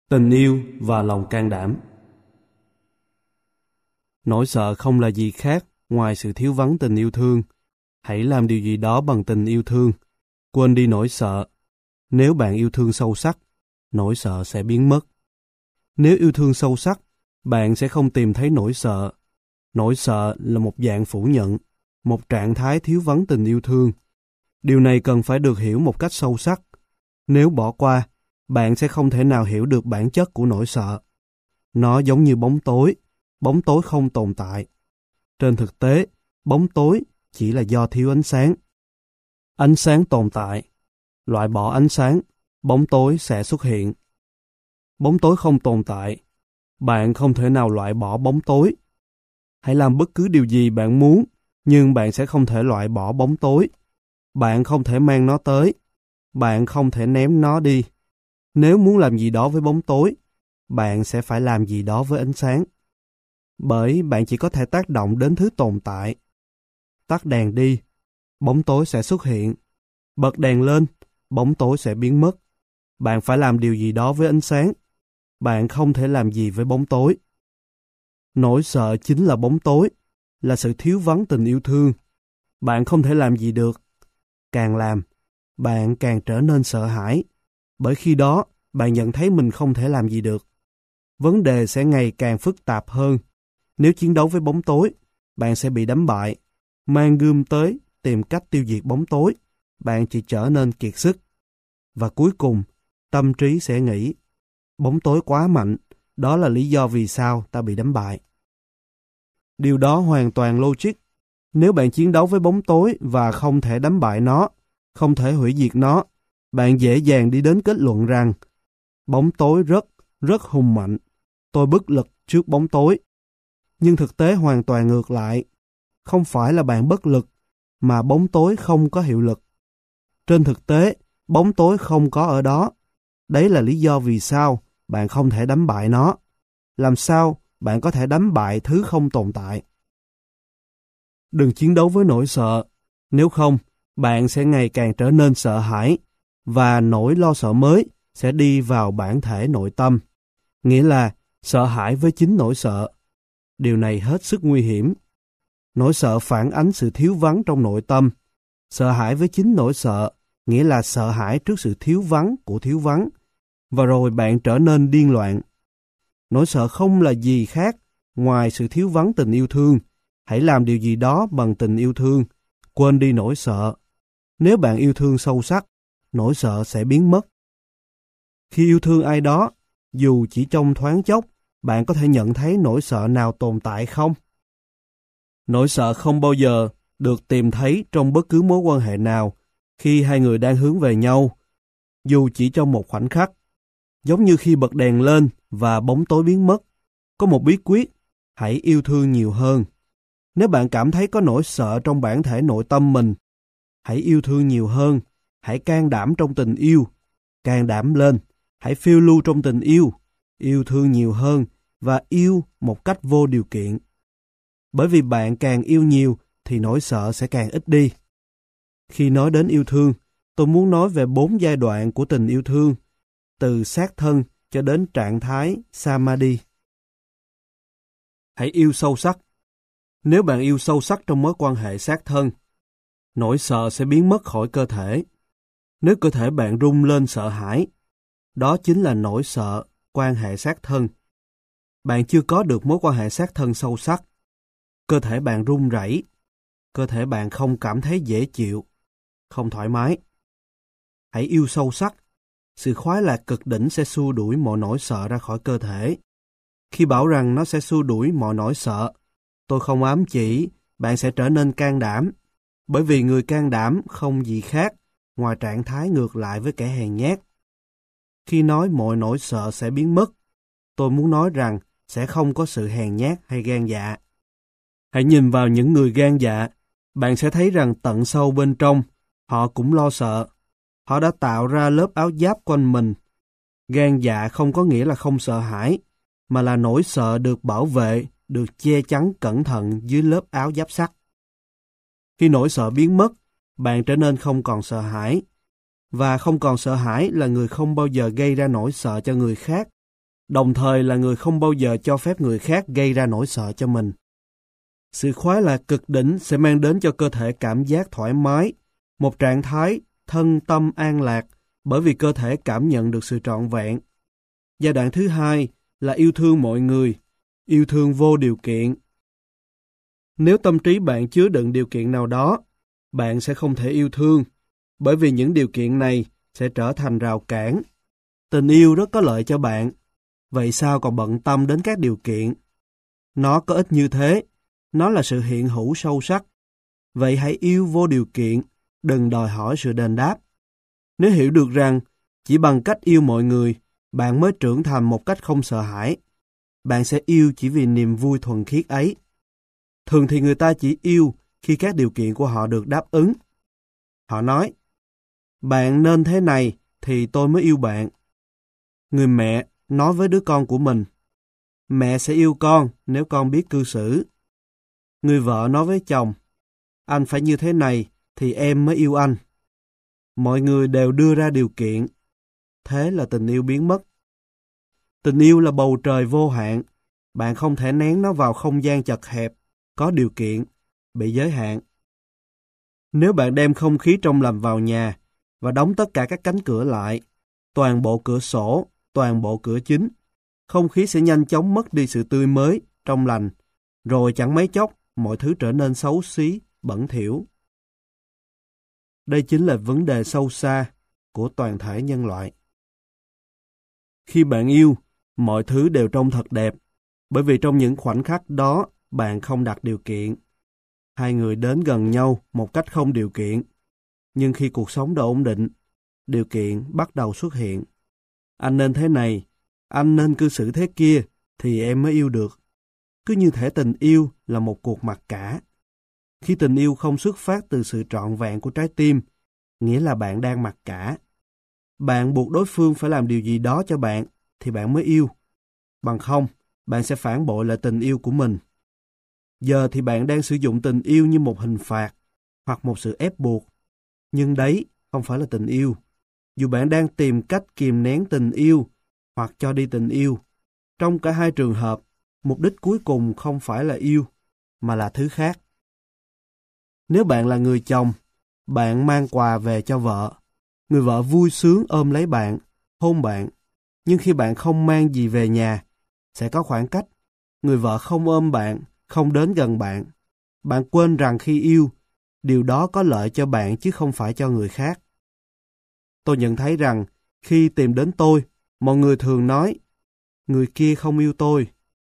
Tình yêu và lòng can đảm. Nỗi sợ không là gì khác ngoài sự thiếu vắng tình yêu thương. Hãy làm điều gì đó bằng tình yêu thương. Quên đi nỗi sợ. Nếu bạn yêu thương sâu sắc, nỗi sợ sẽ biến mất. Nếu yêu thương sâu sắc, bạn sẽ không tìm thấy nỗi sợ. Nỗi sợ là một dạng phủ nhận, một trạng thái thiếu vắng tình yêu thương. Điều này cần phải được hiểu một cách sâu sắc. Nếu bỏ qua, bạn sẽ không thể nào hiểu được bản chất của nỗi sợ. Nó giống như bóng tối không tồn tại. Trên thực tế, bóng tối chỉ là do thiếu ánh sáng. Ánh sáng tồn tại. Loại bỏ ánh sáng, bóng tối sẽ xuất hiện. Bóng tối không tồn tại. Bạn không thể nào loại bỏ bóng tối. Hãy làm bất cứ điều gì bạn muốn, nhưng bạn sẽ không thể loại bỏ bóng tối. Bạn không thể mang nó tới. Bạn không thể ném nó đi. Nếu muốn làm gì đó với bóng tối, bạn sẽ phải làm gì đó với ánh sáng. Bởi bạn chỉ có thể tác động đến thứ tồn tại. Tắt đèn đi, bóng tối sẽ xuất hiện. Bật đèn lên, bóng tối sẽ biến mất. Bạn phải làm điều gì đó với ánh sáng. Bạn không thể làm gì với bóng tối. Nỗi sợ chính là bóng tối, là sự thiếu vắng tình yêu thương. Bạn không thể làm gì được. Càng làm, bạn càng trở nên sợ hãi. Bởi khi đó, bạn nhận thấy mình không thể làm gì được. Vấn đề sẽ ngày càng phức tạp hơn. Nếu chiến đấu với bóng tối, bạn sẽ bị đánh bại. Mang gươm tới, tìm cách tiêu diệt bóng tối, bạn chỉ trở nên kiệt sức. Và cuối cùng, tâm trí sẽ nghĩ, bóng tối quá mạnh, đó là lý do vì sao ta bị đánh bại. Điều đó hoàn toàn logic. Nếu bạn chiến đấu với bóng tối và không thể đánh bại nó, không thể hủy diệt nó, bạn dễ dàng đi đến kết luận rằng bóng tối rất hùng mạnh. Tôi bất lực trước bóng tối. Nhưng thực tế hoàn toàn ngược lại. Không phải là bạn bất lực, mà bóng tối không có hiệu lực. Trên thực tế, bóng tối không có ở đó. Đấy là lý do vì sao bạn không thể đánh bại nó. Làm sao bạn có thể đánh bại thứ không tồn tại? Đừng chiến đấu với nỗi sợ. Nếu không, bạn sẽ ngày càng trở nên sợ hãi, và nỗi lo sợ mới sẽ đi vào bản thể nội tâm. Nghĩa là sợ hãi với chính nỗi sợ. Điều này hết sức nguy hiểm. Nỗi sợ phản ánh sự thiếu vắng trong nội tâm. Sợ hãi với chính nỗi sợ, nghĩa là sợ hãi trước sự thiếu vắng của thiếu vắng. Và rồi bạn trở nên điên loạn. Nỗi sợ không là gì khác ngoài sự thiếu vắng tình yêu thương. Hãy làm điều gì đó bằng tình yêu thương. Quên đi nỗi sợ. Nếu bạn yêu thương sâu sắc, nỗi sợ sẽ biến mất. Khi yêu thương ai đó, dù chỉ trong thoáng chốc, bạn có thể nhận thấy nỗi sợ nào tồn tại không? Nỗi sợ không bao giờ được tìm thấy trong bất cứ mối quan hệ nào khi hai người đang hướng về nhau, dù chỉ trong một khoảnh khắc. Giống như khi bật đèn lên và bóng tối biến mất, có một bí quyết, hãy yêu thương nhiều hơn. Nếu bạn cảm thấy có nỗi sợ trong bản thể nội tâm mình, hãy yêu thương nhiều hơn, hãy can đảm trong tình yêu. Can đảm lên, hãy phiêu lưu trong tình yêu thương nhiều hơn và yêu một cách vô điều kiện. Bởi vì bạn càng yêu nhiều thì nỗi sợ sẽ càng ít đi. Khi nói đến yêu thương, tôi muốn nói về 4 giai đoạn của tình yêu thương, từ sát thân cho đến trạng thái samadhi. Hãy yêu sâu sắc. Nếu bạn yêu sâu sắc trong mối quan hệ sát thân, nỗi sợ sẽ biến mất khỏi cơ thể. Nếu cơ thể bạn rung lên sợ hãi, đó chính là nỗi sợ quan hệ sát thân. Bạn chưa có được mối quan hệ sát thân sâu sắc. Cơ thể bạn run rẩy. Cơ thể bạn không cảm thấy dễ chịu, không thoải mái. Hãy yêu sâu sắc. Sự khoái lạc cực đỉnh sẽ xua đuổi mọi nỗi sợ ra khỏi cơ thể. Khi bảo rằng nó sẽ xua đuổi mọi nỗi sợ, tôi không ám chỉ bạn sẽ trở nên can đảm. Bởi vì người can đảm không gì khác ngoài trạng thái ngược lại với kẻ hèn nhát. Khi nói mọi nỗi sợ sẽ biến mất, tôi muốn nói rằng sẽ không có sự hèn nhát hay gan dạ. Hãy nhìn vào những người gan dạ, bạn sẽ thấy rằng tận sâu bên trong, họ cũng lo sợ. Họ đã tạo ra lớp áo giáp quanh mình. Gan dạ không có nghĩa là không sợ hãi, mà là nỗi sợ được bảo vệ, được che chắn cẩn thận dưới lớp áo giáp sắt. Khi nỗi sợ biến mất, bạn trở nên không còn sợ hãi. Và không còn sợ hãi là người không bao giờ gây ra nỗi sợ cho người khác, đồng thời là người không bao giờ cho phép người khác gây ra nỗi sợ cho mình. Sự khoái lạc cực đỉnh sẽ mang đến cho cơ thể cảm giác thoải mái, một trạng thái thân tâm an lạc, bởi vì cơ thể cảm nhận được sự trọn vẹn. Giai đoạn thứ hai là yêu thương mọi người, yêu thương vô điều kiện. Nếu tâm trí bạn chứa đựng điều kiện nào đó, bạn sẽ không thể yêu thương, bởi vì những điều kiện này sẽ trở thành rào cản. Tình yêu rất có lợi cho bạn, vậy sao còn bận tâm đến các điều kiện? Nó có ích như thế, nó là sự hiện hữu sâu sắc. Vậy hãy yêu vô điều kiện, đừng đòi hỏi sự đền đáp. Nếu hiểu được rằng chỉ bằng cách yêu mọi người, bạn mới trưởng thành một cách không sợ hãi, bạn sẽ yêu chỉ vì niềm vui thuần khiết ấy. Thường thì người ta chỉ yêu khi các điều kiện của họ được đáp ứng. Họ nói, bạn nên thế này thì tôi mới yêu bạn. Người mẹ nói với đứa con của mình, mẹ sẽ yêu con nếu con biết cư xử. Người vợ nói với chồng, anh phải như thế này thì em mới yêu anh. Mọi người đều đưa ra điều kiện. Thế là tình yêu biến mất. Tình yêu là bầu trời vô hạn. Bạn không thể nén nó vào không gian chật hẹp, có điều kiện, bị giới hạn. Nếu bạn đem không khí trong lành vào nhà và đóng tất cả các cánh cửa lại, toàn bộ cửa sổ, toàn bộ cửa chính, không khí sẽ nhanh chóng mất đi sự tươi mới, trong lành, rồi chẳng mấy chốc mọi thứ trở nên xấu xí, bẩn thỉu. Đây chính là vấn đề sâu xa của toàn thể nhân loại. Khi bạn yêu, mọi thứ đều trông thật đẹp, bởi vì trong những khoảnh khắc đó bạn không đặt điều kiện. Hai người đến gần nhau một cách không điều kiện, nhưng khi cuộc sống đã ổn định, điều kiện bắt đầu xuất hiện. Anh nên thế này, anh nên cư xử thế kia, thì em mới yêu được. Cứ như thể tình yêu là một cuộc mặc cả. Khi tình yêu không xuất phát từ sự trọn vẹn của trái tim, nghĩa là bạn đang mặc cả. Bạn buộc đối phương phải làm điều gì đó cho bạn, thì bạn mới yêu. Bằng không, bạn sẽ phản bội lại tình yêu của mình. Giờ thì bạn đang sử dụng tình yêu như một hình phạt, hoặc một sự ép buộc. Nhưng đấy không phải là tình yêu. Dù bạn đang tìm cách kìm nén tình yêu, hoặc cho đi tình yêu, trong cả hai trường hợp, mục đích cuối cùng không phải là yêu, mà là thứ khác. Nếu bạn là người chồng, bạn mang quà về cho vợ. Người vợ vui sướng ôm lấy bạn, hôn bạn. Nhưng khi bạn không mang gì về nhà, sẽ có khoảng cách. Người vợ không ôm bạn, không đến gần bạn. Bạn quên rằng khi yêu, điều đó có lợi cho bạn chứ không phải cho người khác. Tôi nhận thấy rằng, khi tìm đến tôi, mọi người thường nói, người kia không yêu tôi.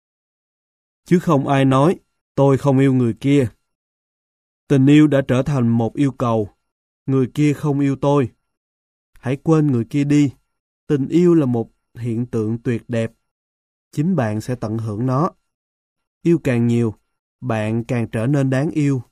Chứ không ai nói, tôi không yêu người kia. Tình yêu đã trở thành một yêu cầu. Người kia không yêu tôi. Hãy quên người kia đi. Tình yêu là một hiện tượng tuyệt đẹp. Chính bạn sẽ tận hưởng nó. Yêu càng nhiều, bạn càng trở nên đáng yêu.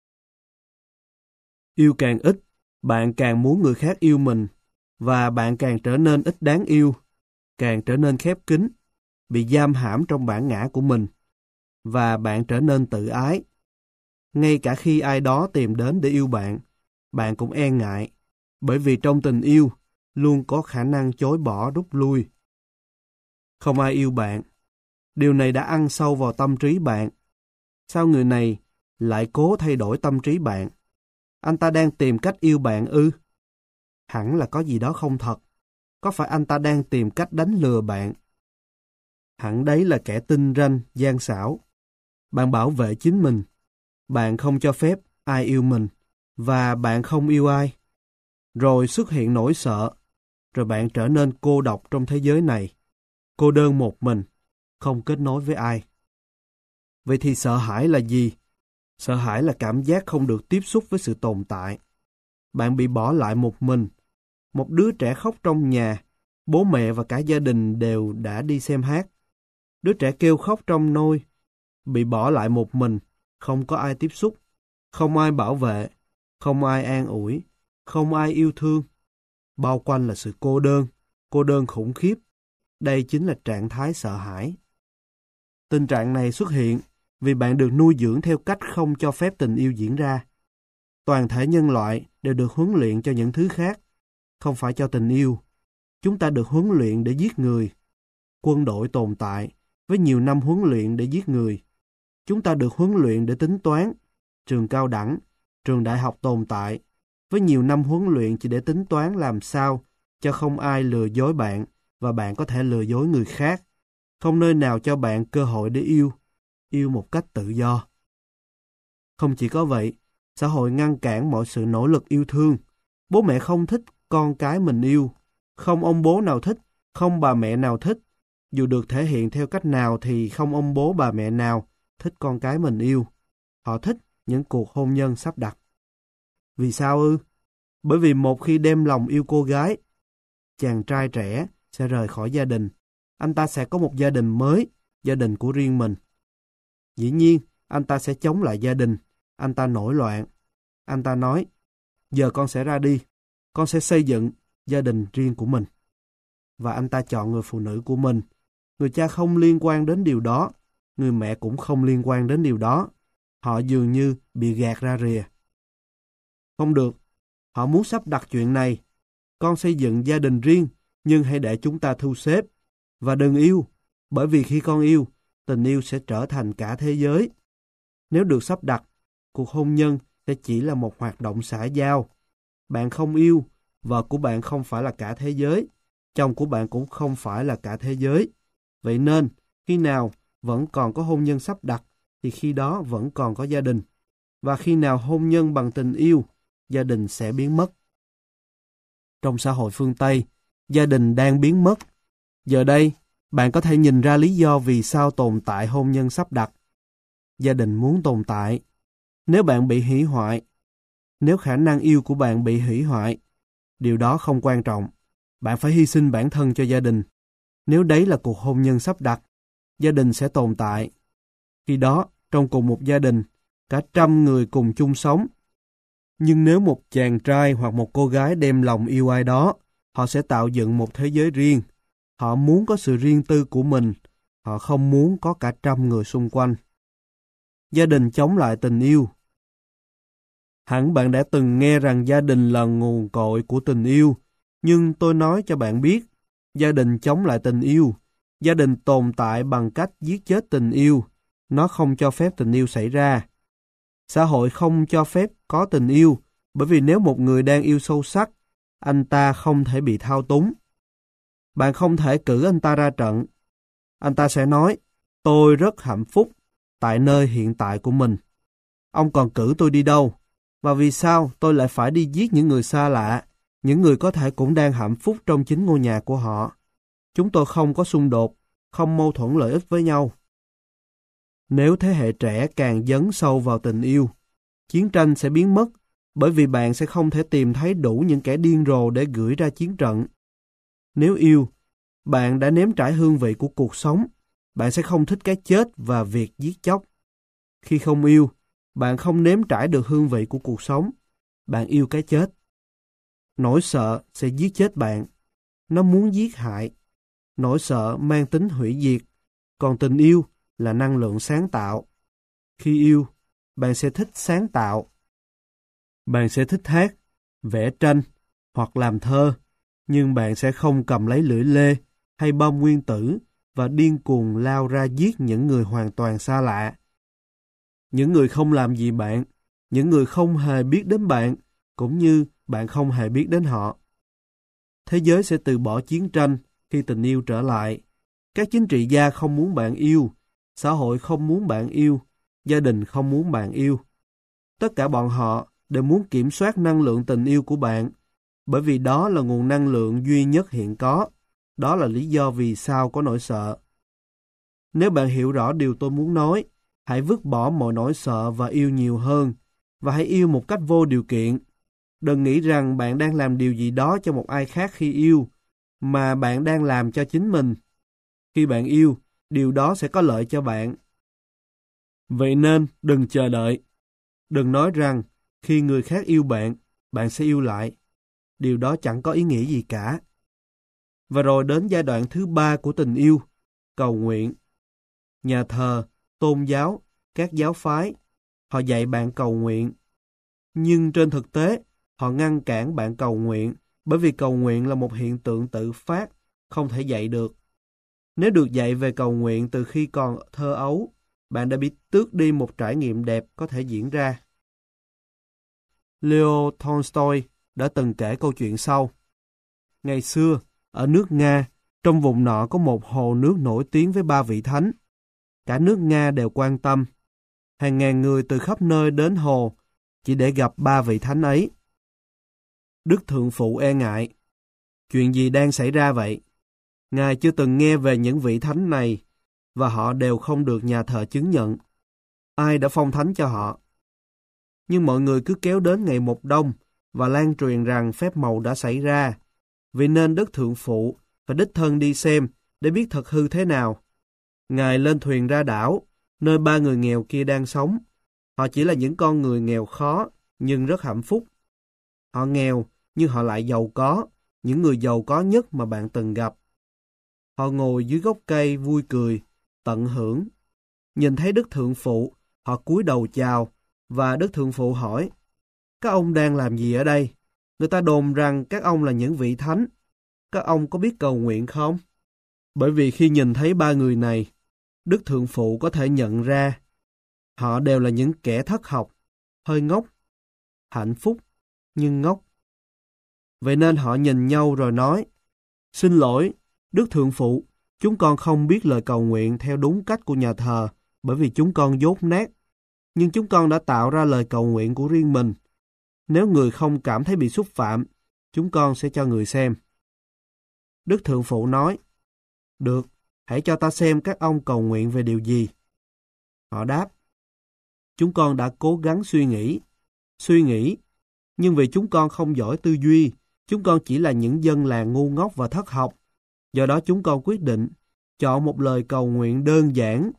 Yêu càng ít, bạn càng muốn người khác yêu mình. Và bạn càng trở nên ít đáng yêu, càng trở nên khép kín, bị giam hãm trong bản ngã của mình. Và bạn trở nên tự ái. Ngay cả khi ai đó tìm đến để yêu bạn, bạn cũng e ngại, bởi vì trong tình yêu luôn có khả năng chối bỏ rút lui. Không ai yêu bạn. Điều này đã ăn sâu vào tâm trí bạn. Sao người này lại cố thay đổi tâm trí bạn? Anh ta đang tìm cách yêu bạn ư? Hẳn là có gì đó không thật. Có phải anh ta đang tìm cách đánh lừa bạn? Hẳn đấy là kẻ tinh ranh, gian xảo. Bạn bảo vệ chính mình. Bạn không cho phép ai yêu mình. Và bạn không yêu ai. Rồi xuất hiện nỗi sợ. Rồi bạn trở nên cô độc trong thế giới này. Cô đơn một mình, không kết nối với ai. Vậy thì sợ hãi là gì? Sợ hãi là cảm giác không được tiếp xúc với sự tồn tại. Bạn bị bỏ lại một mình. Một đứa trẻ khóc trong nhà, bố mẹ và cả gia đình đều đã đi xem hát. Đứa trẻ kêu khóc trong nôi, bị bỏ lại một mình, không có ai tiếp xúc, không ai bảo vệ, không ai an ủi, không ai yêu thương. Bao quanh là sự cô đơn khủng khiếp. Đây chính là trạng thái sợ hãi. Tình trạng này xuất hiện vì bạn được nuôi dưỡng theo cách không cho phép tình yêu diễn ra. Toàn thể nhân loại đều được huấn luyện cho những thứ khác, không phải cho tình yêu. Chúng ta được huấn luyện để giết người. quân đội tồn tại với nhiều năm huấn luyện để giết người. Chúng ta được huấn luyện để tính toán. Trường cao đẳng, trường đại học tồn tại với nhiều năm huấn luyện chỉ để tính toán làm sao cho không ai lừa dối bạn và bạn có thể lừa dối người khác. Không nơi nào cho bạn cơ hội để yêu một cách tự do. Không chỉ có vậy, xã hội ngăn cản mọi sự nỗ lực yêu thương. Bố mẹ không thích con cái mình yêu. Không ông bố nào thích, không bà mẹ nào thích. Dù được thể hiện theo cách nào thì không ông bố bà mẹ nào thích con cái mình yêu. Họ thích những cuộc hôn nhân sắp đặt. Vì sao ư? Bởi vì một khi đem lòng yêu cô gái, chàng trai trẻ sẽ rời khỏi gia đình. Anh ta sẽ có một gia đình mới, gia đình của riêng mình. Dĩ nhiên, anh ta sẽ chống lại gia đình. Anh ta nổi loạn. Anh ta nói, giờ con sẽ ra đi. Con sẽ xây dựng gia đình riêng của mình. Và anh ta chọn người phụ nữ của mình. Người cha không liên quan đến điều đó. Người mẹ cũng không liên quan đến điều đó. Họ dường như bị gạt ra rìa. Không được. Họ muốn sắp đặt chuyện này. Con xây dựng gia đình riêng, nhưng hãy để chúng ta thu xếp. Và đừng yêu, bởi vì khi con yêu, tình yêu sẽ trở thành cả thế giới. Nếu được sắp đặt, cuộc hôn nhân sẽ chỉ là một hoạt động xã giao. Bạn không yêu, vợ của bạn không phải là cả thế giới, chồng của bạn cũng không phải là cả thế giới. Vậy nên, khi nào vẫn còn có hôn nhân sắp đặt, thì khi đó vẫn còn có gia đình. Và khi nào hôn nhân bằng tình yêu, gia đình sẽ biến mất. Trong xã hội phương Tây, gia đình đang biến mất. Giờ đây, bạn có thể nhìn ra lý do vì sao tồn tại hôn nhân sắp đặt. Gia đình muốn tồn tại. Nếu bạn bị hủy hoại, nếu khả năng yêu của bạn bị hủy hoại, điều đó không quan trọng. Bạn phải hy sinh bản thân cho gia đình. Nếu đấy là cuộc hôn nhân sắp đặt, gia đình sẽ tồn tại. Khi đó, trong cùng một gia đình, cả 100 người cùng chung sống. Nhưng nếu một chàng trai hoặc một cô gái đem lòng yêu ai đó, họ sẽ tạo dựng một thế giới riêng. Họ muốn có sự riêng tư của mình. Họ không muốn có cả 100 người xung quanh. Gia đình chống lại tình yêu. Hẳn bạn đã từng nghe rằng gia đình là nguồn cội của tình yêu. Nhưng tôi nói cho bạn biết, gia đình chống lại tình yêu. Gia đình tồn tại bằng cách giết chết tình yêu. Nó không cho phép tình yêu xảy ra. Xã hội không cho phép có tình yêu, bởi vì nếu một người đang yêu sâu sắc, anh ta không thể bị thao túng. Bạn không thể cử anh ta ra trận. Anh ta sẽ nói, tôi rất hạnh phúc tại nơi hiện tại của mình. Ông còn cử tôi đi đâu? Và vì sao tôi lại phải đi giết những người xa lạ, những người có thể cũng đang hạnh phúc trong chính ngôi nhà của họ? Chúng tôi không có xung đột, không mâu thuẫn lợi ích với nhau. Nếu thế hệ trẻ càng dấn sâu vào tình yêu, chiến tranh sẽ biến mất, bởi vì bạn sẽ không thể tìm thấy đủ những kẻ điên rồ để gửi ra chiến trận. Nếu yêu, bạn đã nếm trải hương vị của cuộc sống, bạn sẽ không thích cái chết và việc giết chóc. Khi không yêu, bạn không nếm trải được hương vị của cuộc sống, bạn yêu cái chết. Nỗi sợ sẽ giết chết bạn. Nó muốn giết hại. Nỗi sợ mang tính hủy diệt, còn tình yêu là năng lượng sáng tạo. Khi yêu, bạn sẽ thích sáng tạo. Bạn sẽ thích hát, vẽ tranh hoặc làm thơ, nhưng bạn sẽ không cầm lấy lưỡi lê hay bom nguyên tử và điên cuồng lao ra giết những người hoàn toàn xa lạ. Những người không làm gì bạn, những người không hề biết đến bạn, cũng như bạn không hề biết đến họ. Thế giới sẽ từ bỏ chiến tranh khi tình yêu trở lại. Các chính trị gia không muốn bạn yêu, xã hội không muốn bạn yêu, gia đình không muốn bạn yêu. Tất cả bọn họ đều muốn kiểm soát năng lượng tình yêu của bạn, bởi vì đó là nguồn năng lượng duy nhất hiện có. Đó là lý do vì sao có nỗi sợ. Nếu bạn hiểu rõ điều tôi muốn nói, hãy vứt bỏ mọi nỗi sợ và yêu nhiều hơn, và hãy yêu một cách vô điều kiện. Đừng nghĩ rằng bạn đang làm điều gì đó cho một ai khác khi yêu, mà bạn đang làm cho chính mình. Khi bạn yêu, điều đó sẽ có lợi cho bạn. Vậy nên, đừng chờ đợi. Đừng nói rằng, khi người khác yêu bạn, bạn sẽ yêu lại. Điều đó chẳng có ý nghĩa gì cả. Và rồi đến giai đoạn thứ 3 của tình yêu, cầu nguyện. Nhà thờ, tôn giáo, các giáo phái, họ dạy bạn cầu nguyện. Nhưng trên thực tế, họ ngăn cản bạn cầu nguyện, bởi vì cầu nguyện là một hiện tượng tự phát, không thể dạy được. Nếu được dạy về cầu nguyện từ khi còn thơ ấu, bạn đã bị tước đi một trải nghiệm đẹp có thể diễn ra. Leo Tolstoy đã từng kể câu chuyện sau. Ngày xưa, ở nước Nga, trong vùng nọ có một hồ nước nổi tiếng với 3 vị thánh. Cả nước Nga đều quan tâm. Hàng ngàn người từ khắp nơi đến hồ chỉ để gặp 3 vị thánh ấy. Đức Thượng Phụ e ngại. Chuyện gì đang xảy ra vậy? Ngài chưa từng nghe về những vị thánh này và họ đều không được nhà thờ chứng nhận. Ai đã phong thánh cho họ? Nhưng mọi người cứ kéo đến ngày một đông và lan truyền rằng phép màu đã xảy ra. Vì nên Đức Thượng Phụ phải đích thân đi xem để biết thật hư thế nào. Ngài lên thuyền ra đảo, nơi 3 người nghèo kia đang sống. Họ chỉ là những con người nghèo khó, nhưng rất hạnh phúc. Họ nghèo, nhưng họ lại giàu có, những người giàu có nhất mà bạn từng gặp. Họ ngồi dưới gốc cây vui cười, tận hưởng. Nhìn thấy Đức Thượng Phụ, họ cúi đầu chào, và Đức Thượng Phụ hỏi, các ông đang làm gì ở đây? Người ta đồn rằng các ông là những vị thánh. Các ông có biết cầu nguyện không? Bởi vì khi nhìn thấy 3 người này, Đức Thượng Phụ có thể nhận ra họ đều là những kẻ thất học, hơi ngốc, hạnh phúc nhưng ngốc. Vậy nên họ nhìn nhau rồi nói, xin lỗi, Đức Thượng Phụ, chúng con không biết lời cầu nguyện theo đúng cách của nhà thờ bởi vì chúng con dốt nát. Nhưng chúng con đã tạo ra lời cầu nguyện của riêng mình. Nếu người không cảm thấy bị xúc phạm, chúng con sẽ cho người xem. Đức Thượng Phụ nói, được, hãy cho ta xem các ông cầu nguyện về điều gì. Họ đáp, chúng con đã cố gắng suy nghĩ, nhưng vì chúng con không giỏi tư duy, chúng con chỉ là những dân làng ngu ngốc và thất học. Do đó chúng con quyết định chọn một lời cầu nguyện đơn giản.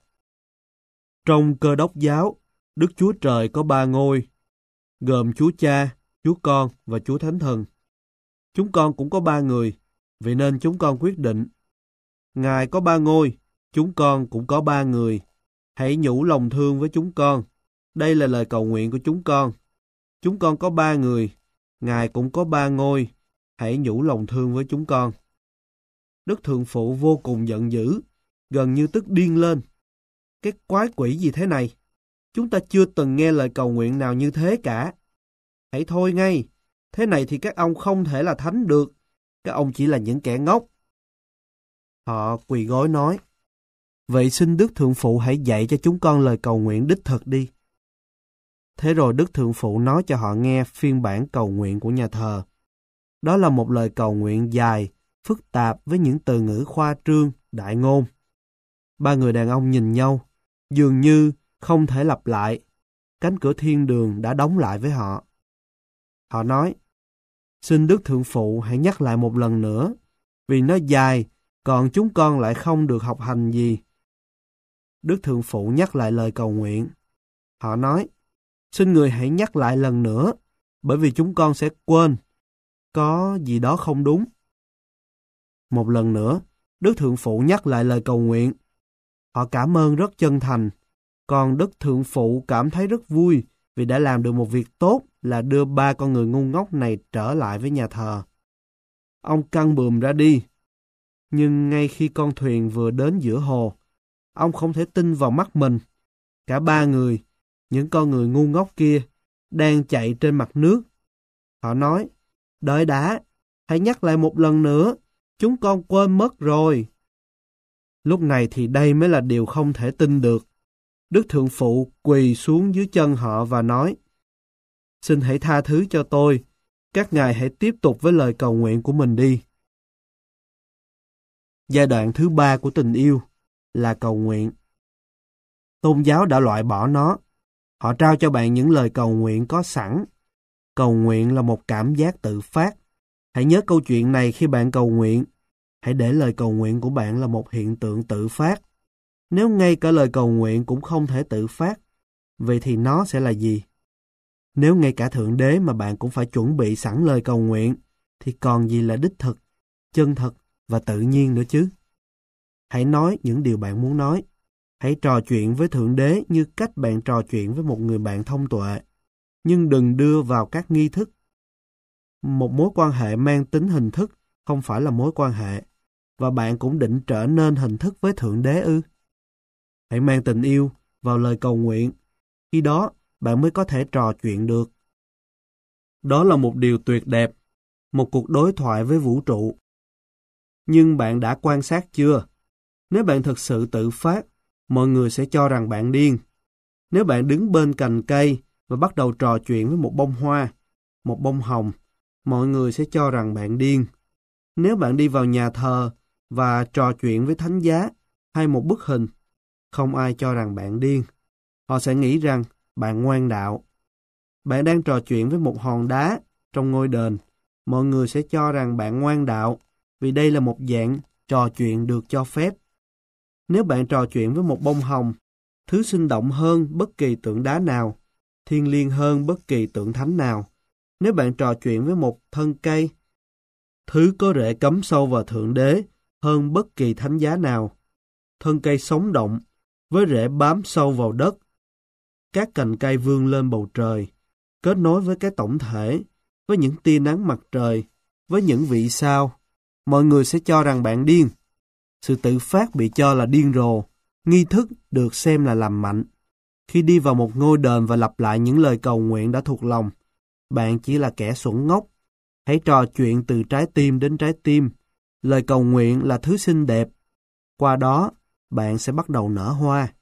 Trong Cơ Đốc giáo, Đức Chúa Trời có 3 ngôi, gồm Chúa Cha, Chúa Con và Chúa Thánh Thần. Chúng con cũng có 3 người, vậy nên chúng con quyết định. Ngài có 3 ngôi, chúng con cũng có 3 người. Hãy nhủ lòng thương với chúng con. Đây là lời cầu nguyện của chúng con. Chúng con có 3 người, Ngài cũng có 3 ngôi. Hãy nhủ lòng thương với chúng con. Đức Thượng Phụ vô cùng giận dữ, gần như tức điên lên. Cái quái quỷ gì thế này? Chúng ta chưa từng nghe lời cầu nguyện nào như thế cả. Hãy thôi ngay, thế này thì các ông không thể là thánh được. Các ông chỉ là những kẻ ngốc. Họ quỳ gối nói, vậy xin Đức Thượng Phụ hãy dạy cho chúng con lời cầu nguyện đích thực đi. Thế rồi Đức Thượng Phụ nói cho họ nghe phiên bản cầu nguyện của nhà thờ. Đó là một lời cầu nguyện dài, phức tạp với những từ ngữ khoa trương, đại ngôn. 3 người đàn ông nhìn nhau, dường như không thể lặp lại. Cánh cửa thiên đường đã đóng lại với họ. Họ nói, xin Đức Thượng Phụ hãy nhắc lại một lần nữa, vì nó dài, còn chúng con lại không được học hành gì. Đức Thượng Phụ nhắc lại lời cầu nguyện. Họ nói, xin người hãy nhắc lại lần nữa, bởi vì chúng con sẽ quên. Có gì đó không đúng. Một lần nữa, Đức Thượng Phụ nhắc lại lời cầu nguyện. Họ cảm ơn rất chân thành, còn Đức Thượng Phụ cảm thấy rất vui vì đã làm được một việc tốt là đưa 3 con người ngu ngốc này trở lại với nhà thờ. Ông căng buồm ra đi. Nhưng ngay khi con thuyền vừa đến giữa hồ, ông không thể tin vào mắt mình. Cả 3 người, những con người ngu ngốc kia, đang chạy trên mặt nước. Họ nói, đợi đã, hãy nhắc lại một lần nữa, chúng con quên mất rồi. Lúc này thì đây mới là điều không thể tin được. Đức Thượng Phụ quỳ xuống dưới chân họ và nói, xin hãy tha thứ cho tôi, các ngài hãy tiếp tục với lời cầu nguyện của mình đi. Giai đoạn thứ 3 của tình yêu là cầu nguyện. Tôn giáo đã loại bỏ nó. Họ trao cho bạn những lời cầu nguyện có sẵn. Cầu nguyện là một cảm giác tự phát. Hãy nhớ câu chuyện này khi bạn cầu nguyện. Hãy để lời cầu nguyện của bạn là một hiện tượng tự phát. Nếu ngay cả lời cầu nguyện cũng không thể tự phát, vậy thì nó sẽ là gì? Nếu ngay cả Thượng Đế mà bạn cũng phải chuẩn bị sẵn lời cầu nguyện, thì còn gì là đích thực, chân thật và tự nhiên nữa chứ? Hãy nói những điều bạn muốn nói. Hãy trò chuyện với Thượng Đế như cách bạn trò chuyện với một người bạn thông tuệ, nhưng đừng đưa vào các nghi thức. Một mối quan hệ mang tính hình thức không phải là mối quan hệ. và bạn cũng định trở nên hình thức với Thượng Đế ư? Hãy mang tình yêu vào lời cầu nguyện. Khi đó, bạn mới có thể trò chuyện được. Đó là một điều tuyệt đẹp, một cuộc đối thoại với vũ trụ. Nhưng bạn đã quan sát chưa? Nếu bạn thực sự tự phát, mọi người sẽ cho rằng bạn điên. Nếu bạn đứng bên cành cây và bắt đầu trò chuyện với một bông hoa, một bông hồng, mọi người sẽ cho rằng bạn điên. Nếu bạn đi vào nhà thờ và trò chuyện với thánh giá hay một bức hình, không ai cho rằng bạn điên. Họ sẽ nghĩ rằng bạn ngoan đạo. Bạn đang trò chuyện với một hòn đá trong ngôi đền. Mọi người sẽ cho rằng bạn ngoan đạo vì đây là một dạng trò chuyện được cho phép. Nếu bạn trò chuyện với một bông hồng, thứ sinh động hơn bất kỳ tượng đá nào, thiêng liêng hơn bất kỳ tượng thánh nào. Nếu bạn trò chuyện với một thân cây, thứ có rễ cắm sâu vào Thượng Đế hơn bất kỳ thánh giá nào. Thân cây sống động, với rễ bám sâu vào đất. Các cành cây vươn lên bầu trời, kết nối với cái tổng thể, với những tia nắng mặt trời, với những vì sao. Mọi người sẽ cho rằng bạn điên. Sự tự phát bị cho là điên rồ, nghi thức được xem là làm mạnh. Khi đi vào một ngôi đền và lặp lại những lời cầu nguyện đã thuộc lòng, bạn chỉ là kẻ xuẩn ngốc. Hãy trò chuyện từ trái tim đến trái tim. Lời cầu nguyện là thứ xinh đẹp. Qua đó, bạn sẽ bắt đầu nở hoa.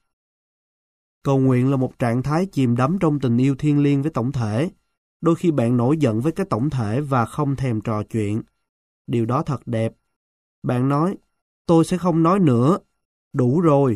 Cầu nguyện là một trạng thái chìm đắm trong tình yêu thiêng liêng với tổng thể. Đôi khi bạn nổi giận với cái tổng thể và không thèm trò chuyện. Điều đó thật đẹp. Bạn nói, tôi sẽ không nói nữa. Đủ rồi.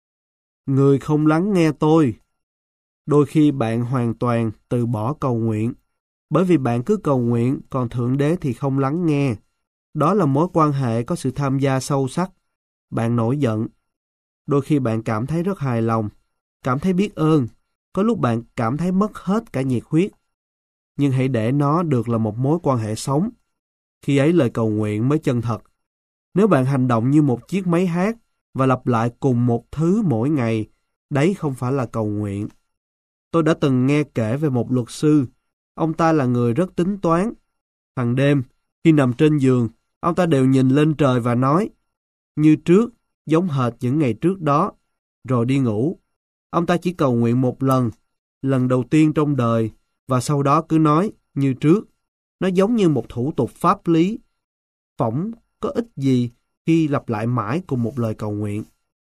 Người không lắng nghe tôi. Đôi khi bạn hoàn toàn từ bỏ cầu nguyện. Bởi vì bạn cứ cầu nguyện, còn Thượng Đế thì không lắng nghe. Đó là mối quan hệ có sự tham gia sâu sắc. Bạn nổi giận. Đôi khi bạn cảm thấy rất hài lòng, cảm thấy biết ơn. Có lúc bạn cảm thấy mất hết cả nhiệt huyết. Nhưng hãy để nó được là một mối quan hệ sống. Khi ấy lời cầu nguyện mới chân thật. Nếu bạn hành động như một chiếc máy hát và lặp lại cùng một thứ mỗi ngày, đấy không phải là cầu nguyện. Tôi đã từng nghe kể về một luật sư. Ông ta là người rất tính toán. Hàng đêm, khi nằm trên giường, ông ta đều nhìn lên trời và nói, như trước, giống hệt những ngày trước đó, rồi đi ngủ. Ông ta chỉ cầu nguyện một lần đầu tiên trong đời, và sau đó cứ nói, như trước. Nó giống như một thủ tục pháp lý. Phỏng có ích gì khi lặp lại mãi cùng một lời cầu nguyện.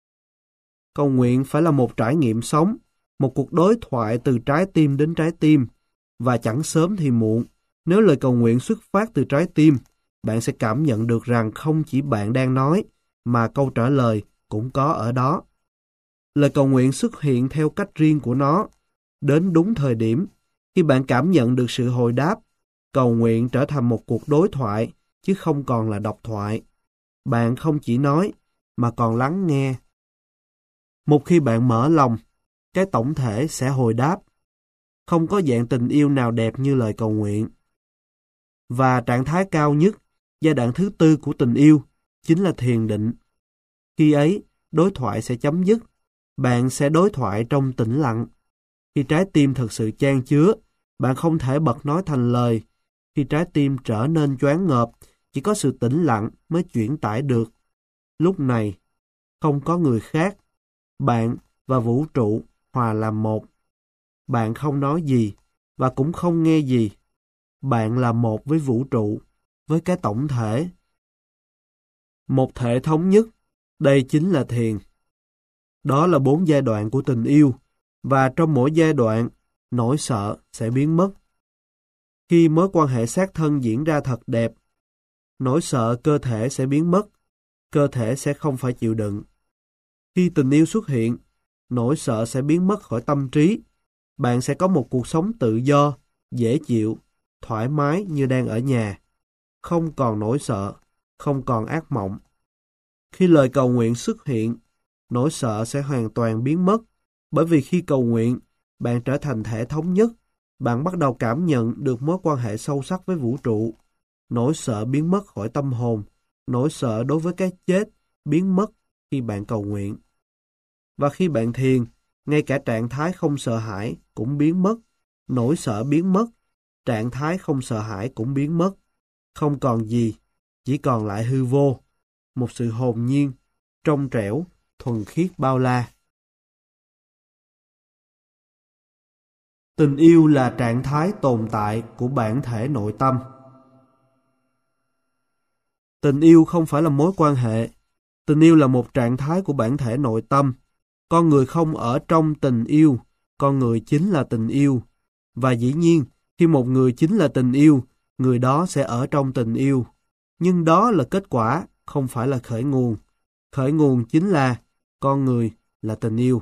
Cầu nguyện phải là một trải nghiệm sống, một cuộc đối thoại từ trái tim đến trái tim, và chẳng sớm thì muộn, nếu lời cầu nguyện xuất phát từ trái tim, bạn sẽ cảm nhận được rằng không chỉ bạn đang nói, mà câu trả lời cũng có ở đó. Lời cầu nguyện xuất hiện theo cách riêng của nó, đến đúng thời điểm. Khi bạn cảm nhận được sự hồi đáp, cầu nguyện trở thành một cuộc đối thoại, chứ không còn là độc thoại. Bạn không chỉ nói, mà còn lắng nghe. Một khi bạn mở lòng, cái tổng thể sẽ hồi đáp. Không có dạng tình yêu nào đẹp như lời cầu nguyện. Và trạng thái cao nhất, giai đoạn thứ tư của tình yêu, chính là thiền định. Khi ấy, đối thoại sẽ chấm dứt. Bạn sẽ đối thoại trong tĩnh lặng. Khi trái tim thật sự chan chứa, bạn không thể bật nói thành lời. Khi trái tim trở nên choáng ngợp, chỉ có sự tĩnh lặng mới chuyển tải được. Lúc này, không có người khác. Bạn và vũ trụ hòa làm một. Bạn không nói gì và cũng không nghe gì. Bạn là một với vũ trụ, với cái tổng thể. Một thể thống nhất, đây chính là thiền. Đó là 4 giai đoạn của tình yêu, và trong mỗi giai đoạn, nỗi sợ sẽ biến mất. Khi mối quan hệ xác thân diễn ra thật đẹp, nỗi sợ cơ thể sẽ biến mất, cơ thể sẽ không phải chịu đựng. Khi tình yêu xuất hiện, nỗi sợ sẽ biến mất khỏi tâm trí. Bạn sẽ có một cuộc sống tự do, dễ chịu, thoải mái như đang ở nhà. Không còn nỗi sợ, không còn ác mộng. Khi lời cầu nguyện xuất hiện, nỗi sợ sẽ hoàn toàn biến mất. Bởi vì khi cầu nguyện, bạn trở thành thể thống nhất. Bạn bắt đầu cảm nhận được mối quan hệ sâu sắc với vũ trụ. Nỗi sợ biến mất khỏi tâm hồn. Nỗi sợ đối với cái chết biến mất khi bạn cầu nguyện. Và khi bạn thiền, ngay cả trạng thái không sợ hãi cũng biến mất. Nỗi sợ biến mất, trạng thái không sợ hãi cũng biến mất. Không còn gì, chỉ còn lại hư vô. một sự hồn nhiên, trong trẻo, thuần khiết bao la. Tình yêu là trạng thái tồn tại của bản thể nội tâm. Tình yêu không phải là mối quan hệ. Tình yêu là một trạng thái của bản thể nội tâm. Con người không ở trong tình yêu, con người chính là tình yêu. Và dĩ nhiên, khi một người chính là tình yêu, người đó sẽ ở trong tình yêu. Nhưng đó là kết quả, không phải là khởi nguồn. Khởi nguồn chính là con người là tình yêu.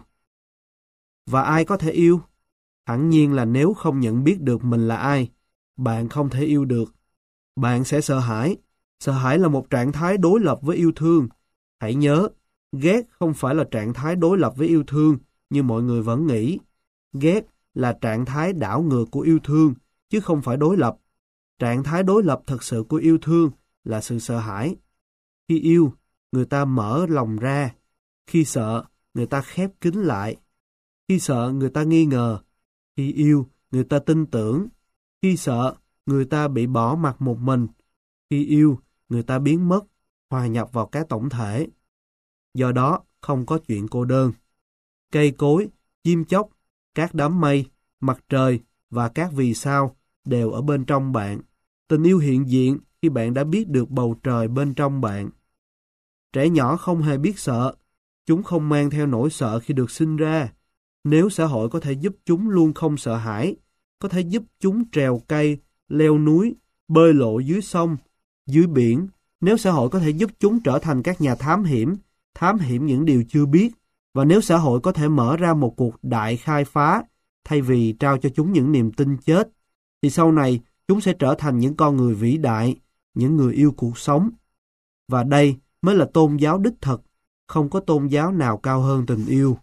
Và ai có thể yêu? Hẳn nhiên là nếu không nhận biết được mình là ai, bạn không thể yêu được. Bạn sẽ sợ hãi. Sợ hãi là một trạng thái đối lập với yêu thương. Hãy nhớ, ghét không phải là trạng thái đối lập với yêu thương như mọi người vẫn nghĩ. Ghét là trạng thái đảo ngược của yêu thương, chứ không phải đối lập. Trạng thái đối lập thật sự của yêu thương là sự sợ hãi. Khi yêu, người ta mở lòng ra. Khi sợ, người ta khép kín lại. Khi sợ, người ta nghi ngờ. Khi yêu, người ta tin tưởng. Khi sợ, người ta bị bỏ mặc một mình. Khi yêu, người ta biến mất, hòa nhập vào cái tổng thể. Do đó, không có chuyện cô đơn. Cây cối, chim chóc, các đám mây, mặt trời và các vì sao đều ở bên trong bạn. Tình yêu hiện diện khi bạn đã biết được bầu trời bên trong bạn. Trẻ nhỏ không hề biết sợ. Chúng không mang theo nỗi sợ khi được sinh ra. Nếu xã hội có thể giúp chúng luôn không sợ hãi, có thể giúp chúng trèo cây, leo núi, bơi lội dưới sông, dưới biển, nếu xã hội có thể giúp chúng trở thành các nhà thám hiểm những điều chưa biết, và nếu xã hội có thể mở ra một cuộc đại khai phá, thay vì trao cho chúng những niềm tin chết, thì sau này chúng sẽ trở thành những con người vĩ đại, những người yêu cuộc sống. Và đây mới là tôn giáo đích thực, không có tôn giáo nào cao hơn tình yêu.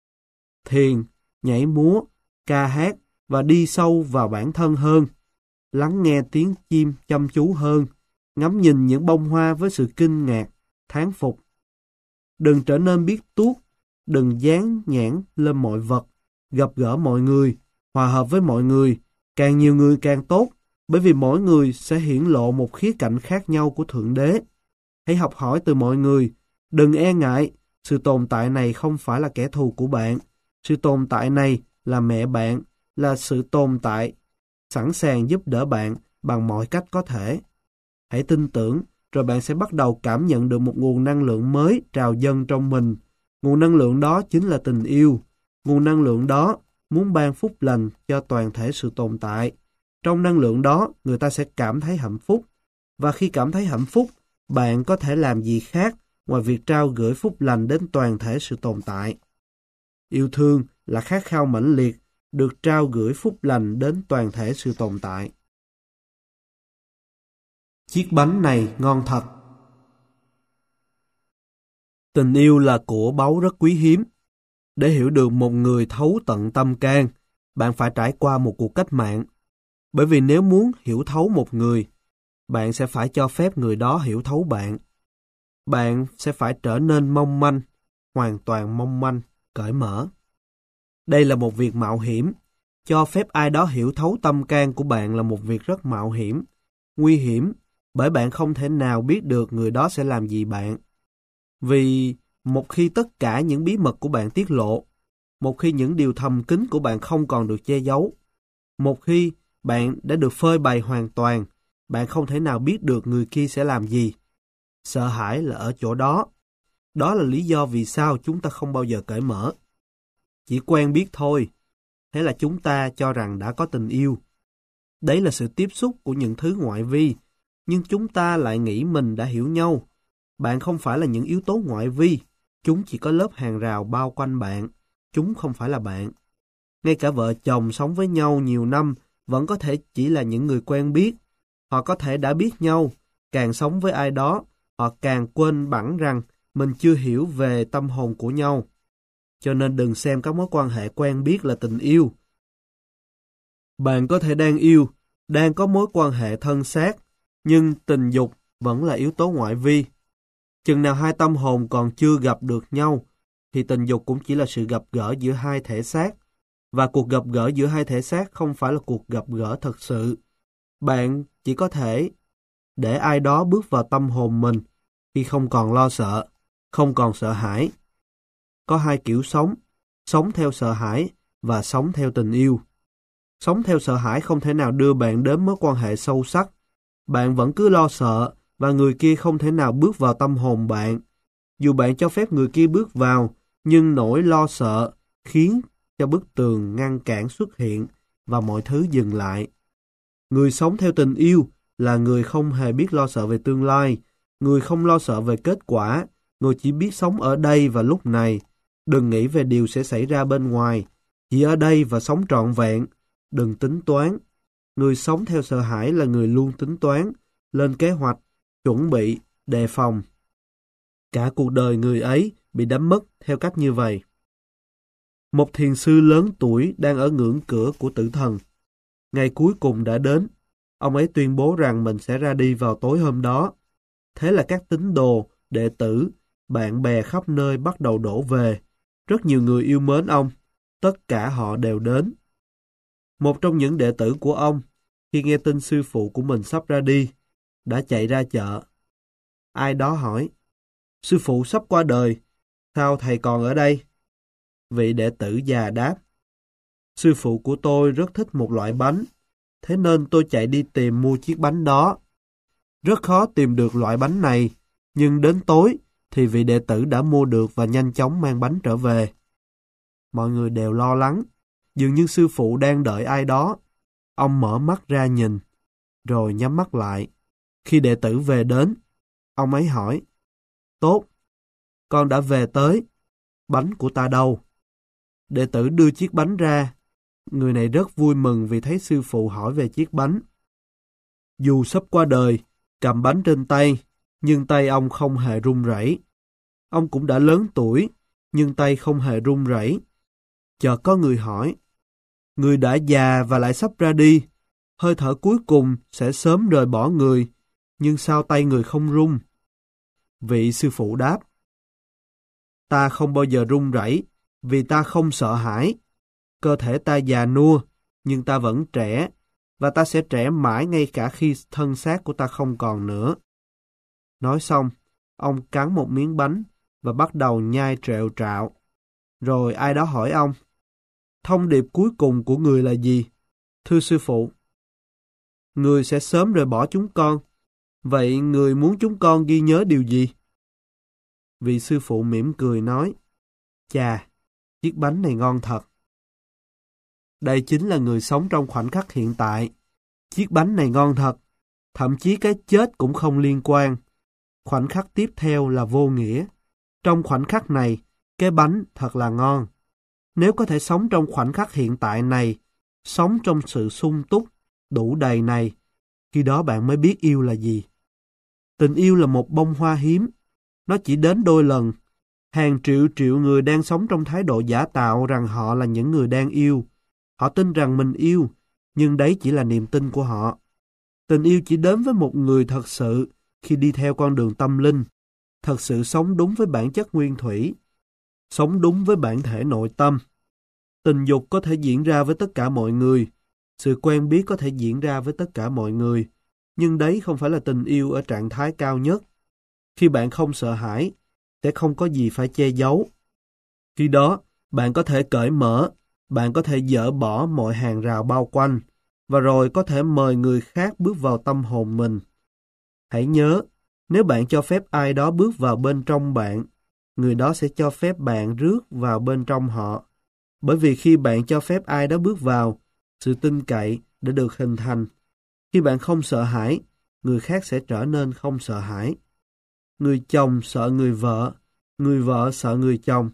Thiền, nhảy múa, ca hát và đi sâu vào bản thân hơn, lắng nghe tiếng chim chăm chú hơn, ngắm nhìn những bông hoa với sự kinh ngạc, thán phục. Đừng trở nên biết tuốt, đừng dán nhãn lên mọi vật, gặp gỡ mọi người, hòa hợp với mọi người, càng nhiều người càng tốt, bởi vì mỗi người sẽ hiển lộ một khía cạnh khác nhau của Thượng Đế. Hãy học hỏi từ mọi người, đừng e ngại, sự tồn tại này không phải là kẻ thù của bạn. Sự tồn tại này là mẹ bạn, là sự tồn tại sẵn sàng giúp đỡ bạn bằng mọi cách có thể. Hãy tin tưởng, rồi bạn sẽ bắt đầu cảm nhận được một nguồn năng lượng mới trào dâng trong mình. Nguồn năng lượng đó chính là tình yêu. Nguồn năng lượng đó muốn ban phúc lành cho toàn thể sự tồn tại. Trong năng lượng đó, người ta sẽ cảm thấy hạnh phúc. Và khi cảm thấy hạnh phúc, bạn có thể làm gì khác ngoài việc trao gửi phúc lành đến toàn thể sự tồn tại. Yêu thương là khát khao mãnh liệt, được trao gửi phúc lành đến toàn thể sự tồn tại. Chiếc bánh này ngon thật. Tình yêu là của báu rất quý hiếm. Để hiểu được một người thấu tận tâm can, bạn phải trải qua một cuộc cách mạng. Bởi vì nếu muốn hiểu thấu một người, bạn sẽ phải cho phép người đó hiểu thấu bạn. Bạn sẽ phải trở nên mong manh, hoàn toàn mong manh, cởi mở. Đây là một việc mạo hiểm. Cho phép ai đó hiểu thấu tâm can của bạn là một việc rất mạo hiểm, nguy hiểm, bởi bạn không thể nào biết được người đó sẽ làm gì bạn. Vì một khi tất cả những bí mật của bạn tiết lộ, một khi những điều thầm kín của bạn không còn được che giấu, một khi bạn đã được phơi bày hoàn toàn, bạn không thể nào biết được người kia sẽ làm gì. Sợ hãi là ở chỗ đó. Đó là lý do vì sao chúng ta không bao giờ cởi mở. Chỉ quen biết thôi, thế là chúng ta cho rằng đã có tình yêu. Đấy là sự tiếp xúc của những thứ ngoại vi, nhưng chúng ta lại nghĩ mình đã hiểu nhau. Bạn không phải là những yếu tố ngoại vi, chúng chỉ có lớp hàng rào bao quanh bạn, chúng không phải là bạn. Ngay cả vợ chồng sống với nhau nhiều năm vẫn có thể chỉ là những người quen biết. Họ có thể đã biết nhau, càng sống với ai đó, họ càng quên bẵng rằng mình chưa hiểu về tâm hồn của nhau. Cho nên đừng xem các mối quan hệ quen biết là tình yêu. Bạn có thể đang yêu, đang có mối quan hệ thân xác, nhưng tình dục vẫn là yếu tố ngoại vi. Chừng nào hai tâm hồn còn chưa gặp được nhau, thì tình dục cũng chỉ là sự gặp gỡ giữa hai thể xác. Và cuộc gặp gỡ giữa hai thể xác không phải là cuộc gặp gỡ thật sự. Bạn chỉ có thể để ai đó bước vào tâm hồn mình, khi không còn lo sợ, không còn sợ hãi. Có hai kiểu sống, sống theo sợ hãi và sống theo tình yêu. Sống theo sợ hãi không thể nào đưa bạn đến mối quan hệ sâu sắc. Bạn vẫn cứ lo sợ và người kia không thể nào bước vào tâm hồn bạn. Dù bạn cho phép người kia bước vào, nhưng nỗi lo sợ khiến cho bức tường ngăn cản xuất hiện và mọi thứ dừng lại. Người sống theo tình yêu là người không hề biết lo sợ về tương lai, người không lo sợ về kết quả, người chỉ biết sống ở đây và lúc này. Đừng nghĩ về điều sẽ xảy ra bên ngoài, chỉ ở đây và sống trọn vẹn. Đừng tính toán. Người sống theo sợ hãi là người luôn tính toán, lên kế hoạch, chuẩn bị, đề phòng. Cả cuộc đời người ấy bị đánh mất theo cách như vậy. Một thiền sư lớn tuổi đang ở ngưỡng cửa của tử thần. Ngày cuối cùng đã đến. Ông ấy tuyên bố rằng mình sẽ ra đi vào tối hôm đó. Thế là các tín đồ, đệ tử, bạn bè khắp nơi bắt đầu đổ về. Rất nhiều người yêu mến ông. Tất cả họ đều đến. Một trong những đệ tử của ông, khi nghe tin sư phụ của mình sắp ra đi, đã chạy ra chợ. Ai đó hỏi, sư phụ sắp qua đời, sao thầy còn ở đây? Vị đệ tử già đáp, sư phụ của tôi rất thích một loại bánh, thế nên tôi chạy đi tìm mua chiếc bánh đó. Rất khó tìm được loại bánh này, nhưng đến tối thì vị đệ tử đã mua được và nhanh chóng mang bánh trở về. Mọi người đều lo lắng, dường như sư phụ đang đợi ai đó. Ông mở mắt ra nhìn, rồi nhắm mắt lại. Khi đệ tử về đến, ông ấy hỏi, tốt, con đã về tới, bánh của ta đâu? Đệ tử đưa chiếc bánh ra. Người này rất vui mừng vì thấy sư phụ hỏi về chiếc bánh. Dù sắp qua đời, cầm bánh trên tay, nhưng tay ông không hề run rẩy. Ông cũng đã lớn tuổi, nhưng tay không hề run rẩy. Chợt có người hỏi, người đã già và lại sắp ra đi, hơi thở cuối cùng sẽ sớm rời bỏ người, nhưng sao tay người không run? Vị sư phụ đáp, ta không bao giờ run rẩy, vì ta không sợ hãi. Cơ thể ta già nua, nhưng ta vẫn trẻ, và ta sẽ trẻ mãi ngay cả khi thân xác của ta không còn nữa. Nói xong, ông cắn một miếng bánh và bắt đầu nhai trẹo trạo. Rồi ai đó hỏi ông, thông điệp cuối cùng của người là gì? Thưa sư phụ, người sẽ sớm rời bỏ chúng con. Vậy người muốn chúng con ghi nhớ điều gì? Vị sư phụ mỉm cười nói, chà, chiếc bánh này ngon thật. Đây chính là người sống trong khoảnh khắc hiện tại. Chiếc bánh này ngon thật, thậm chí cái chết cũng không liên quan. Khoảnh khắc tiếp theo là vô nghĩa. Trong khoảnh khắc này, cái bánh thật là ngon. Nếu có thể sống trong khoảnh khắc hiện tại này, sống trong sự sung túc, đủ đầy này, khi đó bạn mới biết yêu là gì. Tình yêu là một bông hoa hiếm. Nó chỉ đến đôi lần. Hàng triệu triệu người đang sống trong thái độ giả tạo rằng họ là những người đang yêu. Họ tin rằng mình yêu, nhưng đấy chỉ là niềm tin của họ. Tình yêu chỉ đến với một người thật sự khi đi theo con đường tâm linh, thật sự sống đúng với bản chất nguyên thủy, sống đúng với bản thể nội tâm. Tình dục có thể diễn ra với tất cả mọi người, sự quen biết có thể diễn ra với tất cả mọi người, nhưng đấy không phải là tình yêu ở trạng thái cao nhất. Khi bạn không sợ hãi, sẽ không có gì phải che giấu. Khi đó, bạn có thể cởi mở, bạn có thể dỡ bỏ mọi hàng rào bao quanh, và rồi có thể mời người khác bước vào tâm hồn mình. Hãy nhớ, nếu bạn cho phép ai đó bước vào bên trong bạn, người đó sẽ cho phép bạn rước vào bên trong họ. Bởi vì khi bạn cho phép ai đó bước vào, sự tin cậy đã được hình thành. Khi bạn không sợ hãi, người khác sẽ trở nên không sợ hãi. Người chồng sợ người vợ sợ người chồng.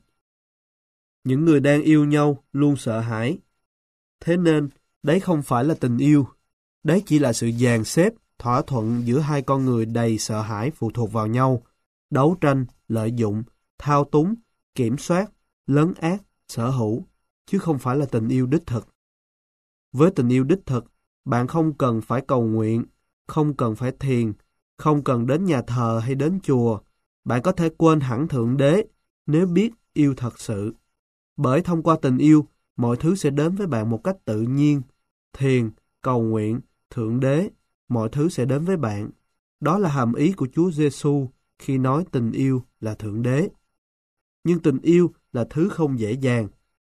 Những người đang yêu nhau luôn sợ hãi. Thế nên, đấy không phải là tình yêu. Đấy chỉ là sự dàn xếp, thỏa thuận giữa hai con người đầy sợ hãi phụ thuộc vào nhau, đấu tranh, lợi dụng, thao túng, kiểm soát, lấn át, sở hữu, chứ không phải là tình yêu đích thực. Với tình yêu đích thực, bạn không cần phải cầu nguyện, không cần phải thiền, không cần đến nhà thờ hay đến chùa. Bạn có thể quên hẳn Thượng Đế nếu biết yêu thật sự. Bởi thông qua tình yêu, mọi thứ sẽ đến với bạn một cách tự nhiên. Thiền, cầu nguyện, Thượng Đế, mọi thứ sẽ đến với bạn. Đó là hàm ý của Chúa Giêsu khi nói tình yêu là thượng đế. Nhưng tình yêu là thứ không dễ dàng.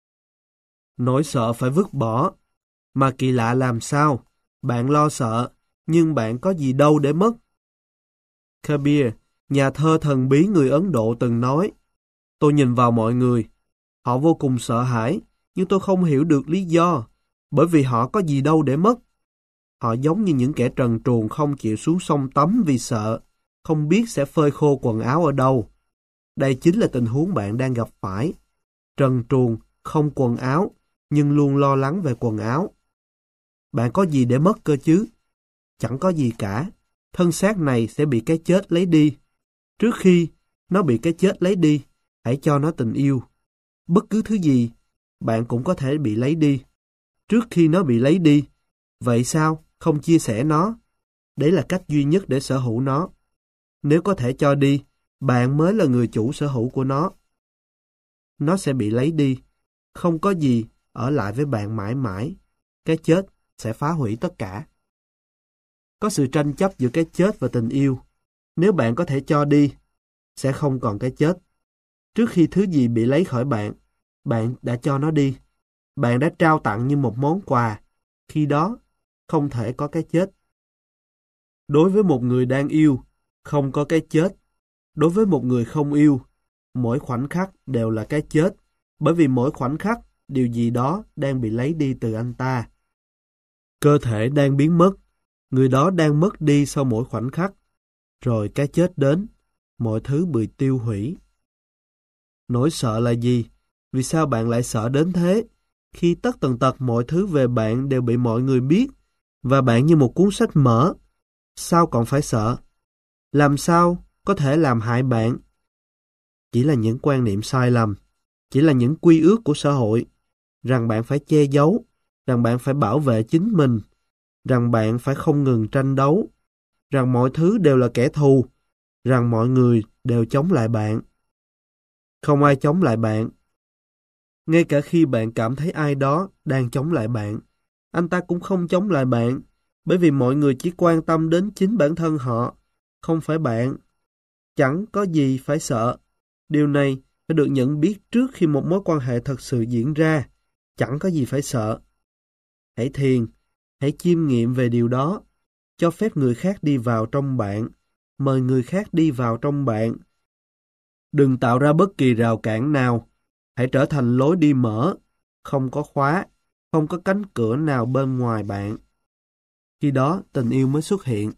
Nỗi sợ phải vứt bỏ. Mà kỳ lạ làm sao? Bạn lo sợ, nhưng bạn có gì đâu để mất. Kabir, nhà thơ thần bí người Ấn Độ từng nói, tôi nhìn vào mọi người. Họ vô cùng sợ hãi, nhưng tôi không hiểu được lý do, bởi vì họ có gì đâu để mất. Họ giống như những kẻ trần truồng không chịu xuống sông tắm vì sợ, không biết sẽ phơi khô quần áo ở đâu. Đây chính là tình huống bạn đang gặp phải. Trần truồng, không quần áo, nhưng luôn lo lắng về quần áo. Bạn có gì để mất cơ chứ? Chẳng có gì cả. Thân xác này sẽ bị cái chết lấy đi. Trước khi nó bị cái chết lấy đi, hãy cho nó tình yêu. Bất cứ thứ gì, bạn cũng có thể bị lấy đi. Trước khi nó bị lấy đi, vậy sao không chia sẻ nó? Đấy là cách duy nhất để sở hữu nó. Nếu có thể cho đi, bạn mới là người chủ sở hữu của nó. Nó sẽ bị lấy đi. Không có gì ở lại với bạn mãi mãi. Cái chết sẽ phá hủy tất cả. Có sự tranh chấp giữa cái chết và tình yêu. Nếu bạn có thể cho đi, sẽ không còn cái chết. Trước khi thứ gì bị lấy khỏi bạn, bạn đã cho nó đi. Bạn đã trao tặng như một món quà. Khi đó, không thể có cái chết. Đối với một người đang yêu, không có cái chết. Đối với một người không yêu, mỗi khoảnh khắc đều là cái chết, bởi vì mỗi khoảnh khắc điều gì đó đang bị lấy đi từ anh ta. Cơ thể đang biến mất, người đó đang mất đi sau mỗi khoảnh khắc. Rồi cái chết đến, mọi thứ bị tiêu hủy. Nỗi sợ là gì? Vì sao bạn lại sợ đến thế? Khi tất tần tật mọi thứ về bạn đều bị mọi người biết, và bạn như một cuốn sách mở, sao còn phải sợ? Làm sao có thể làm hại bạn? Chỉ là những quan niệm sai lầm, chỉ là những quy ước của xã hội, rằng bạn phải che giấu, rằng bạn phải bảo vệ chính mình, rằng bạn phải không ngừng tranh đấu, rằng mọi thứ đều là kẻ thù, rằng mọi người đều chống lại bạn. Không ai chống lại bạn. Ngay cả khi bạn cảm thấy ai đó đang chống lại bạn, anh ta cũng không chống lại bạn, bởi vì mọi người chỉ quan tâm đến chính bản thân họ, không phải bạn. Chẳng có gì phải sợ. Điều này phải được nhận biết trước khi một mối quan hệ thật sự diễn ra. Chẳng có gì phải sợ. Hãy thiền, hãy chiêm nghiệm về điều đó. Cho phép người khác đi vào trong bạn. Mời người khác đi vào trong bạn. Đừng tạo ra bất kỳ rào cản nào. Hãy trở thành lối đi mở, không có khóa, không có cánh cửa nào bên ngoài bạn. Khi đó tình yêu mới xuất hiện.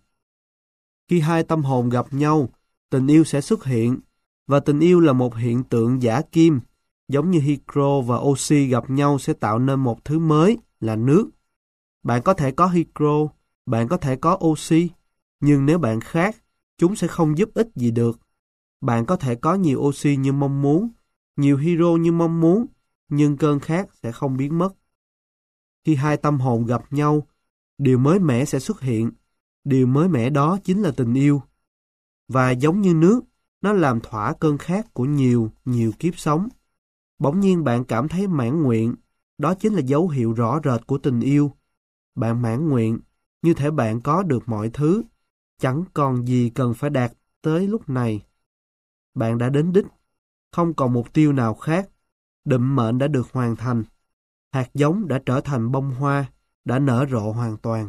Khi hai tâm hồn gặp nhau, tình yêu sẽ xuất hiện. Và tình yêu là một hiện tượng giả kim, giống như hydro và oxy gặp nhau sẽ tạo nên một thứ mới là nước. Bạn có thể có hydro, bạn có thể có oxy, nhưng nếu bạn khát, chúng sẽ không giúp ích gì được. Bạn có thể có nhiều oxy như mong muốn, nhiều hydro như mong muốn, nhưng cơn khát sẽ không biến mất. Khi hai tâm hồn gặp nhau, điều mới mẻ sẽ xuất hiện. Điều mới mẻ đó chính là tình yêu. Và giống như nước, nó làm thỏa cơn khát của nhiều kiếp sống. Bỗng nhiên bạn cảm thấy mãn nguyện, đó chính là dấu hiệu rõ rệt của tình yêu. Bạn mãn nguyện, như thể bạn có được mọi thứ, chẳng còn gì cần phải đạt tới lúc này. Bạn đã đến đích, không còn mục tiêu nào khác, định mệnh đã được hoàn thành. Hạt giống đã trở thành bông hoa, đã nở rộ hoàn toàn.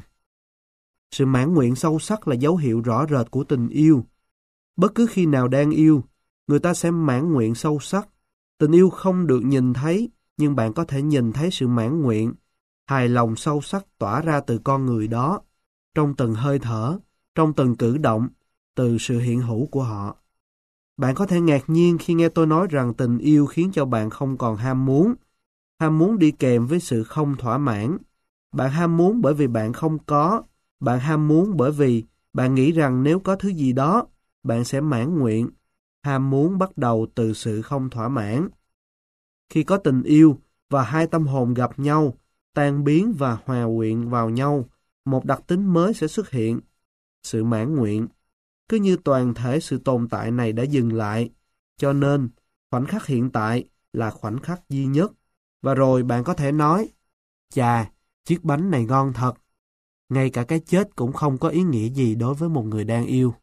Sự mãn nguyện sâu sắc là dấu hiệu rõ rệt của tình yêu. Bất cứ khi nào đang yêu, người ta sẽ mãn nguyện sâu sắc. Tình yêu không được nhìn thấy, nhưng bạn có thể nhìn thấy sự mãn nguyện, hài lòng sâu sắc tỏa ra từ con người đó, trong từng hơi thở, trong từng cử động, từ sự hiện hữu của họ. Bạn có thể ngạc nhiên khi nghe tôi nói rằng tình yêu khiến cho bạn không còn ham muốn. Ham muốn đi kèm với sự không thỏa mãn. Bạn ham muốn bởi vì bạn không có. Bạn ham muốn bởi vì bạn nghĩ rằng nếu có thứ gì đó, bạn sẽ mãn nguyện. Ham muốn bắt đầu từ sự không thỏa mãn. Khi có tình yêu và hai tâm hồn gặp nhau, tan biến và hòa quyện vào nhau, một đặc tính mới sẽ xuất hiện. Sự mãn nguyện. Cứ như toàn thể sự tồn tại này đã dừng lại. Cho nên, khoảnh khắc hiện tại là khoảnh khắc duy nhất. Và rồi bạn có thể nói, chà, chiếc bánh này ngon thật. Ngay cả cái chết cũng không có ý nghĩa gì đối với một người đang yêu.